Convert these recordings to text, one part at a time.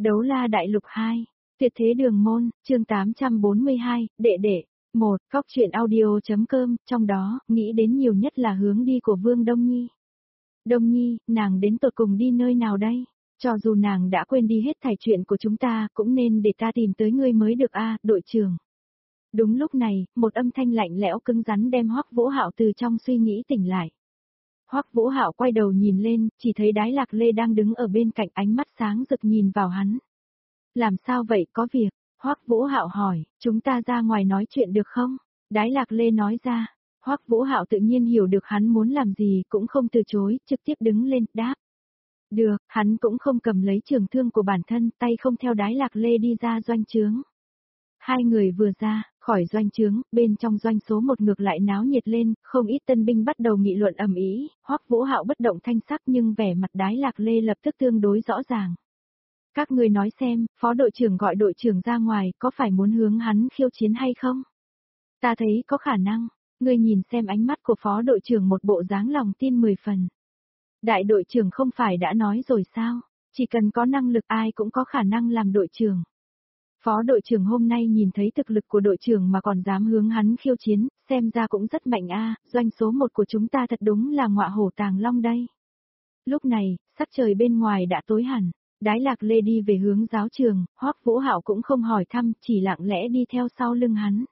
Đấu la đại lục 2, tuyệt thế đường môn, chương 842, đệ đệ. 1. Cóc truyện audio.com, trong đó, nghĩ đến nhiều nhất là hướng đi của Vương Đông Nhi. Đông Nhi, nàng đến tột cùng đi nơi nào đây? Cho dù nàng đã quên đi hết thảy chuyện của chúng ta, cũng nên để ta tìm tới ngươi mới được a, đội trưởng. Đúng lúc này, một âm thanh lạnh lẽo cứng rắn đem Hoắc Vũ Hạo từ trong suy nghĩ tỉnh lại. Hoắc Vũ Hạo quay đầu nhìn lên, chỉ thấy Đái Lạc Lê đang đứng ở bên cạnh, ánh mắt sáng rực nhìn vào hắn. Làm sao vậy, có việc? Hoắc Vũ Hạo hỏi, chúng ta ra ngoài nói chuyện được không? Đái Lạc Lê nói ra. Hoắc Vũ Hạo tự nhiên hiểu được hắn muốn làm gì, cũng không từ chối, trực tiếp đứng lên, đáp. Được, hắn cũng không cầm lấy trường thương của bản thân, tay không theo Đái Lạc Lê đi ra doanh trướng. Hai người vừa ra, khỏi doanh trướng, bên trong doanh số 1 ngược lại náo nhiệt lên, không ít tân binh bắt đầu nghị luận ầm ĩ. Hoắc Vũ Hạo bất động thanh sắc nhưng vẻ mặt Đái Lạc Lê lập tức tương đối rõ ràng. Các người nói xem, phó đội trưởng gọi đội trưởng ra ngoài, có phải muốn hướng hắn khiêu chiến hay không? Ta thấy có khả năng, ngươi nhìn xem ánh mắt của phó đội trưởng, một bộ dáng lòng tin 10 phần. Đại đội trưởng không phải đã nói rồi sao, chỉ cần có năng lực ai cũng có khả năng làm đội trưởng. Phó đội trưởng hôm nay nhìn thấy thực lực của đội trưởng mà còn dám hướng hắn khiêu chiến, xem ra cũng rất mạnh a, doanh số 1 của chúng ta thật đúng là ngọa hổ tàng long đây. Lúc này, sắc trời bên ngoài đã tối hẳn, Đái Lạc Lê đi về hướng giáo trường, Hoắc Vũ Hạo cũng không hỏi thăm, chỉ lặng lẽ đi theo sau lưng hắn.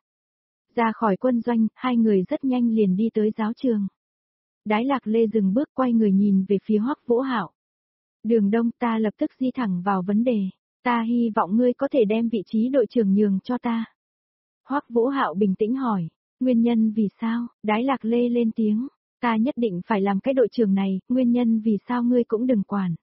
Ra khỏi quân doanh, hai người rất nhanh liền đi tới giáo trường. Đái Lạc Lê dừng bước, quay người nhìn về phía Hoắc Vũ Hạo. Đường Đông, ta lập tức di thẳng vào vấn đề. Ta hy vọng ngươi có thể đem vị trí đội trưởng nhường cho ta. Hoắc Vũ Hạo bình tĩnh hỏi, nguyên nhân vì sao? Đái Lạc Lê lên tiếng, ta nhất định phải làm cái đội trưởng này, nguyên nhân vì sao ngươi cũng đừng quản.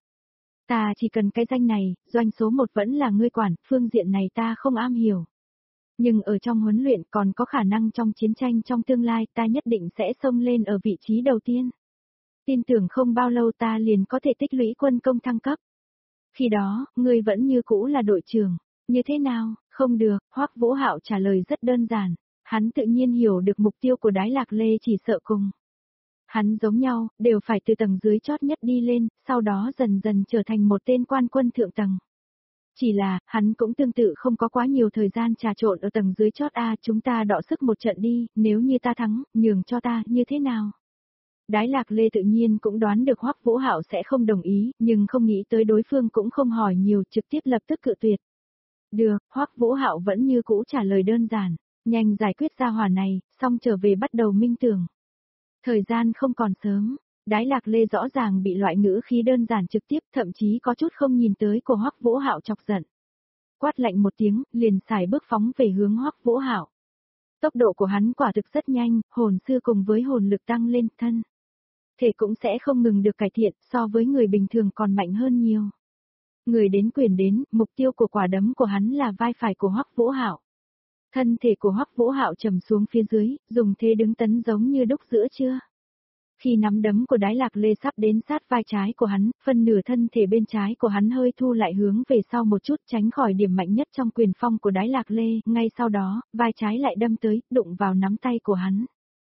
Ta chỉ cần cái danh này, doanh số 1 vẫn là ngươi quản, phương diện này ta không am hiểu. Nhưng ở trong huấn luyện còn có khả năng trong chiến tranh trong tương lai ta nhất định sẽ xông lên ở vị trí đầu tiên. Tin tưởng không bao lâu ta liền có thể tích lũy quân công thăng cấp. Khi đó, ngươi vẫn như cũ là đội trưởng. Như thế nào? Không được, Hoắc Vũ Hạo trả lời rất đơn giản. Hắn tự nhiên hiểu được mục tiêu của Đái Lạc Lê, chỉ sợ cùng hắn giống nhau, đều phải từ tầng dưới chót nhất đi lên, sau đó dần dần trở thành một tên quan quân thượng tầng. Chỉ là, hắn cũng tương tự không có quá nhiều thời gian trà trộn ở tầng dưới chót a, chúng ta đọ sức một trận đi, nếu như ta thắng, nhường cho ta, như thế nào? Đái Lạc Lê tự nhiên cũng đoán được Hoắc Vũ Hạo sẽ không đồng ý, nhưng không nghĩ tới đối phương cũng không hỏi nhiều, trực tiếp lập tức cự tuyệt. Được, Hoắc Vũ Hạo vẫn như cũ trả lời đơn giản, nhanh giải quyết gia hỏa này, xong trở về bắt đầu minh tưởng. Thời gian không còn sớm, Đái Lạc Lê rõ ràng bị loại ngữ khí đơn giản trực tiếp, thậm chí có chút không nhìn tới của Hoắc Vũ Hạo chọc giận. Quát lạnh một tiếng, liền xài bước phóng về hướng Hoắc Vũ Hạo. Tốc độ của hắn quả thực rất nhanh, hồn sư cùng với hồn lực tăng lên, thân thể cũng sẽ không ngừng được cải thiện, so với người bình thường còn mạnh hơn nhiều. Người đến quyền đến, mục tiêu của quả đấm của hắn là vai phải của Hoắc Vũ Hạo. Thân thể của Hoắc Vũ Hạo trầm xuống phía dưới, dùng thế đứng tấn giống như đúc giữa trưa. Khi nắm đấm của Đái Lạc Lê sắp đến sát vai trái của hắn, phân nửa thân thể bên trái của hắn hơi thu lại hướng về sau một chút, tránh khỏi điểm mạnh nhất trong quyền phong của Đái Lạc Lê, ngay sau đó, vai trái lại đâm tới, đụng vào nắm tay của hắn.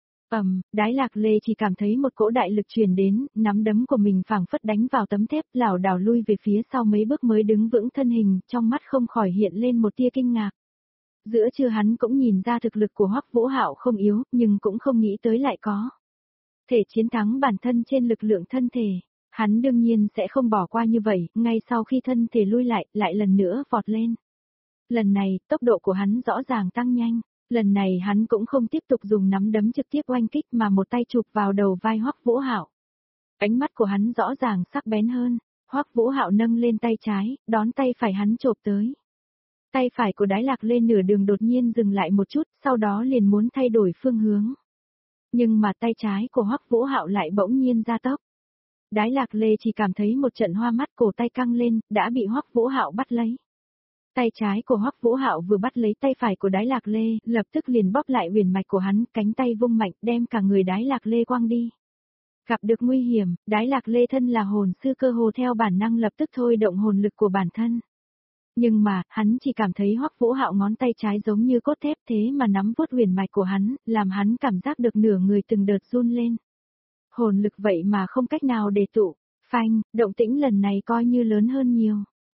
Đái Lạc Lê chỉ cảm thấy một cỗ đại lực truyền đến, nắm đấm của mình phảng phất đánh vào tấm thép, lảo đảo lui về phía sau mấy bước mới đứng vững thân hình, trong mắt không khỏi hiện lên một tia kinh ngạc. Giữa trưa hắn cũng nhìn ra thực lực của Hoắc Vũ Hạo không yếu, nhưng cũng không nghĩ tới lại có thể chiến thắng bản thân trên lực lượng thân thể. Hắn đương nhiên sẽ không bỏ qua như vậy, ngay sau khi thân thể lui lại lần nữa vọt lên. Lần này, tốc độ của hắn rõ ràng tăng nhanh. Lần này hắn cũng không tiếp tục dùng nắm đấm trực tiếp oanh kích mà một tay chụp vào đầu vai Hoắc Vũ Hạo. Ánh mắt của hắn rõ ràng sắc bén hơn, Hoắc Vũ Hạo nâng lên tay trái, đón tay phải hắn chộp tới. Tay phải của Đái Lạc Lê nửa đường đột nhiên dừng lại một chút, sau đó liền muốn thay đổi phương hướng. Nhưng mà tay trái của Hoắc Vũ Hạo lại bỗng nhiên gia tốc. Đái Lạc Lê chỉ cảm thấy một trận hoa mắt, cổ tay căng lên, đã bị Hoắc Vũ Hạo bắt lấy. Tay trái của Hoắc Vũ Hạo vừa bắt lấy tay phải của Đái Lạc Lê, lập tức liền bóp lại huyền mạch của hắn, cánh tay vung mạnh, đem cả người Đái Lạc Lê quăng đi. Gặp được nguy hiểm, Đái Lạc Lê thân là hồn sư cơ hồ theo bản năng lập tức thôi động hồn lực của bản thân. Nhưng mà, hắn chỉ cảm thấy Hoắc Vũ Hạo ngón tay trái giống như cốt thép, thế mà nắm vuốt huyền mạch của hắn, làm hắn cảm giác được nửa người từng đợt run lên. Hồn lực vậy mà không cách nào để tụ, phanh, động tĩnh lần này coi như lớn hơn nhiều.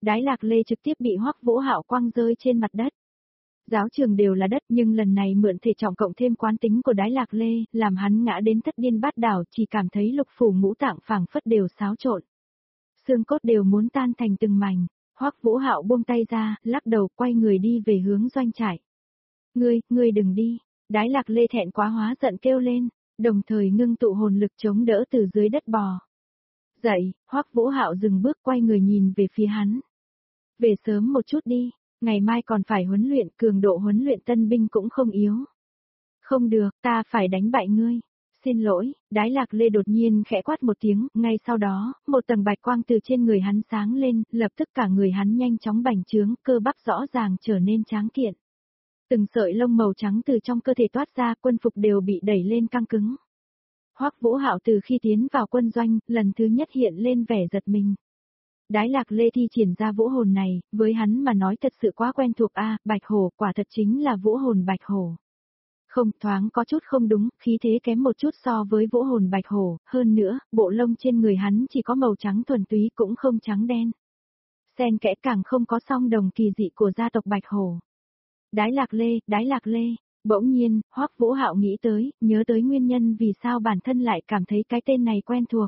Đái Lạc Lê trực tiếp bị Hoắc Vũ Hạo quăng rơi trên mặt đất. Giáo trường đều là đất nhưng lần này mượn thể trọng cộng thêm quán tính của Đái Lạc Lê, làm hắn ngã đến thất điên bát đảo, chỉ cảm thấy lục phủ ngũ tạng phảng phất đều xáo trộn. Xương cốt đều muốn tan thành từng mảnh. Hoắc Vũ Hạo buông tay ra, lắc đầu quay người đi về hướng doanh trại. Ngươi đừng đi. Đái Lạc Lê thẹn quá hóa giận kêu lên, đồng thời ngưng tụ hồn lực chống đỡ từ dưới đất bò. Dậy, Hoắc Vũ Hạo dừng bước quay người nhìn về phía hắn. Về sớm một chút đi, ngày mai còn phải huấn luyện, cường độ huấn luyện tân binh cũng không yếu. Không được, ta phải đánh bại ngươi. Xin lỗi, Đái Lạc Lê đột nhiên khẽ quát một tiếng, ngay sau đó, một tầng bạch quang từ trên người hắn sáng lên, lập tức cả người hắn nhanh chóng bành trướng, cơ bắp rõ ràng trở nên tráng kiện. Từng sợi lông màu trắng từ trong cơ thể toát ra, quân phục đều bị đẩy lên căng cứng. Hoắc Vũ Hạo từ khi tiến vào quân doanh, lần thứ nhất hiện lên vẻ giật mình. Đái Lạc Lê thi triển ra vũ hồn này, với hắn mà nói thật sự quá quen thuộc Bạch Hổ, quả thật chính là vũ hồn Bạch Hổ. Không, thoáng có chút không đúng, khí thế kém một chút so với vũ hồn Bạch Hổ, hơn nữa, bộ lông trên người hắn chỉ có màu trắng thuần túy cũng không trắng đen. Xen kẽ càng không có song đồng kỳ dị của gia tộc Bạch Hổ. Đái Lạc Lê, bỗng nhiên, Hoắc Vũ Hạo nghĩ tới, nhớ tới nguyên nhân vì sao bản thân lại cảm thấy cái tên này quen thuộc.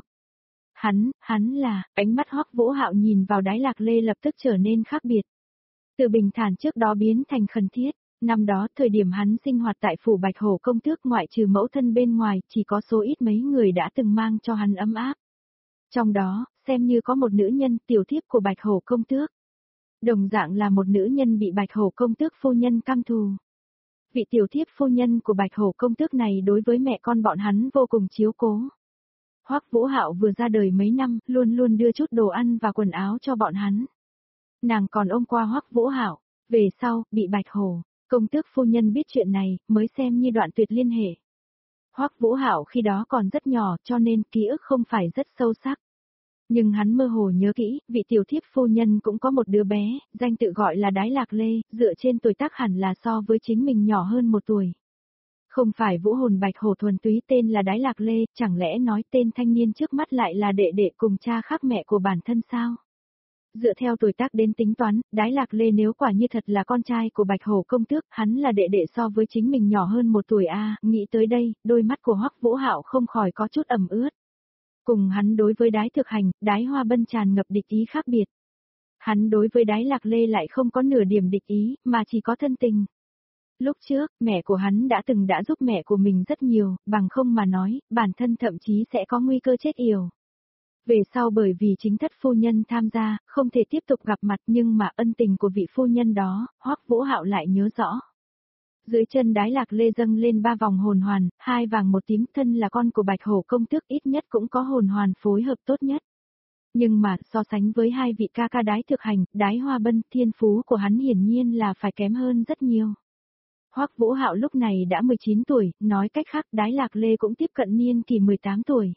Hắn là, ánh mắt Hoắc Vũ Hạo nhìn vào Đái Lạc Lê lập tức trở nên khác biệt. Từ bình thản trước đó biến thành khẩn thiết, năm đó thời điểm hắn sinh hoạt tại phủ Bạch Hổ công tước ngoại trừ mẫu thân bên ngoài, chỉ có số ít mấy người đã từng mang cho hắn ấm áp. Trong đó, xem như có một nữ nhân tiểu thiếp của Bạch Hổ công tước. Đồng dạng là một nữ nhân bị Bạch Hổ công tước phu nhân căm thù. Vị tiểu thiếp phu nhân của Bạch Hổ công tước này đối với mẹ con bọn hắn vô cùng chiếu cố. Hoắc Vũ Hạo vừa ra đời mấy năm, luôn luôn đưa chút đồ ăn và quần áo cho bọn hắn. Nàng còn ôm qua Hoắc Vũ Hạo, về sau, bị Bạch Hổ công tước phu nhân biết chuyện này, mới xem như đoạn tuyệt liên hệ. Hoắc Vũ Hạo khi đó còn rất nhỏ cho nên ký ức không phải rất sâu sắc. Nhưng hắn mơ hồ nhớ kỹ, vị tiểu thiếp phu nhân cũng có một đứa bé, danh tự gọi là Đái Lạc Lê, dựa trên tuổi tác hẳn là so với chính mình nhỏ hơn một tuổi. Không phải vũ hồn Bạch Hổ thuần túy tên là Đái Lạc Lê, chẳng lẽ nói tên thanh niên trước mắt lại là đệ đệ cùng cha khác mẹ của bản thân sao? Dựa theo tuổi tác đến tính toán, Đái Lạc Lê nếu quả như thật là con trai của Bạch Hổ công tước, hắn là đệ đệ so với chính mình nhỏ hơn một tuổi nghĩ tới đây, đôi mắt của Hoắc Vũ Hạo không khỏi có chút ẩm ướt. Cùng hắn đối với Đái Thực Hành, Đái Hoa Bân tràn ngập địch ý khác biệt. Hắn đối với Đái Lạc Lê lại không có nửa điểm địch ý, mà chỉ có thân tình. Lúc trước, mẹ của hắn đã giúp mẹ của mình rất nhiều, bằng không mà nói, bản thân thậm chí sẽ có nguy cơ chết yểu. Về sau bởi vì chính thất phu nhân tham gia, không thể tiếp tục gặp mặt nhưng mà ân tình của vị phu nhân đó, Hoắc Vũ Hạo lại nhớ rõ. Dưới chân Đái Lạc Lê dâng lên 3 vòng hồn hoàn, 2 vàng 1 tím, thân là con của Bạch Hổ công tước ít nhất cũng có hồn hoàn phối hợp tốt nhất. Nhưng mà, so sánh với hai vị ca ca Đái Thực Hành, Đái Hoa Bân, thiên phú của hắn hiển nhiên là phải kém hơn rất nhiều. Hoắc Vũ Hạo lúc này đã 19 tuổi, nói cách khác Đái Lạc Lê cũng tiếp cận niên kỳ 18 tuổi.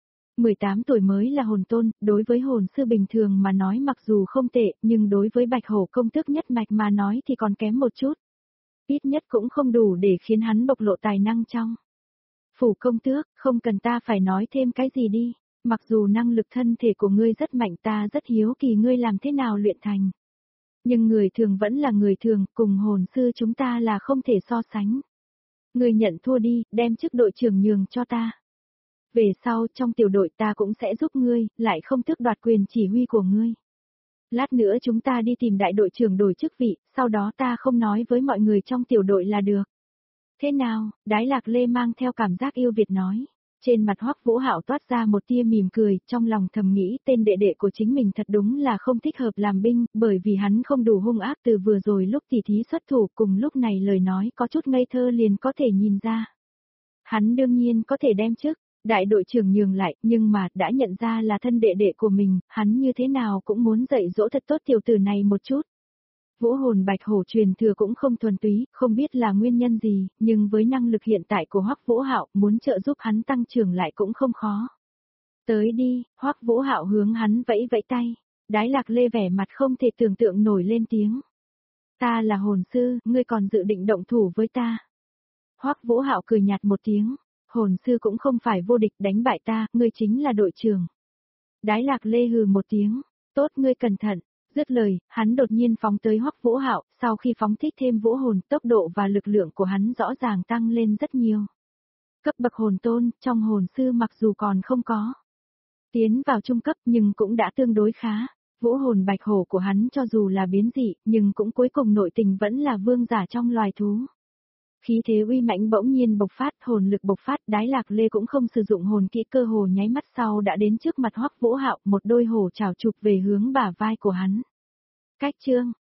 18 tuổi mới là hồn tôn, đối với hồn sư bình thường mà nói mặc dù không tệ, nhưng đối với Bạch Hổ công tước nhất mạch mà nói thì còn kém một chút. Ít nhất cũng không đủ để khiến hắn bộc lộ tài năng trong. Phủ công tước, không cần ta phải nói thêm cái gì đi, mặc dù năng lực thân thể của ngươi rất mạnh ta rất hiếu kỳ ngươi làm thế nào luyện thành. Nhưng người thường vẫn là người thường, cùng hồn sư chúng ta là không thể so sánh. Ngươi nhận thua đi, đem chức đội trưởng nhường cho ta. Về sau trong tiểu đội ta cũng sẽ giúp ngươi, lại không tước đoạt quyền chỉ huy của ngươi. Lát nữa chúng ta đi tìm đại đội trưởng đổi chức vị, sau đó ta không nói với mọi người trong tiểu đội là được. Thế nào, Đái Lạc Lê mang theo cảm giác yêu Việt nói. Trên mặt Hoắc Vũ Hạo toát ra một tia mỉm cười, trong lòng thầm nghĩ tên đệ đệ của chính mình thật đúng là không thích hợp làm binh, bởi vì hắn không đủ hung ác từ vừa rồi lúc tỉ thí xuất thủ, cùng lúc này lời nói có chút ngây thơ liền có thể nhìn ra. Hắn đương nhiên có thể đem chức đại đội trưởng nhường lại, nhưng mà đã nhận ra là thân đệ đệ của mình, hắn như thế nào cũng muốn dạy dỗ thật tốt tiểu tử này một chút. Vũ hồn Bạch Hổ truyền thừa cũng không thuần túy, không biết là nguyên nhân gì, nhưng với năng lực hiện tại của Hoắc Vũ Hạo, muốn trợ giúp hắn tăng trưởng lại cũng không khó. Tới đi, Hoắc Vũ Hạo hướng hắn vẫy vẫy tay. Đái Lạc Lê vẻ mặt không thể tưởng tượng nổi lên tiếng. Ta là hồn sư, ngươi còn dự định động thủ với ta. Hoắc Vũ Hạo cười nhạt một tiếng. Hồn sư cũng không phải vô địch, đánh bại ta, ngươi chính là đội trưởng. Đái Lạc Lê hừ một tiếng. Tốt, ngươi cẩn thận. Dứt lời, hắn đột nhiên phóng tới Hoắc Vũ Hạo, sau khi phóng thích thêm vũ hồn, tốc độ và lực lượng của hắn rõ ràng tăng lên rất nhiều. Cấp bậc hồn tôn, trong hồn sư mặc dù còn không có tiến vào trung cấp nhưng cũng đã tương đối khá. Vũ hồn bạch hổ của hắn cho dù là biến dị, nhưng cũng cuối cùng nội tình vẫn là vương giả trong loài thú. Khí thế uy mãnh bỗng nhiên bộc phát, hồn lực bộc phát, Đái Lạc Lê cũng không sử dụng hồn kỹ, cơ hồ nháy mắt sau đã đến trước mặt Hoắc Vũ Hạo, một đôi hổ chảo chụp về hướng bả vai của hắn. Cách chương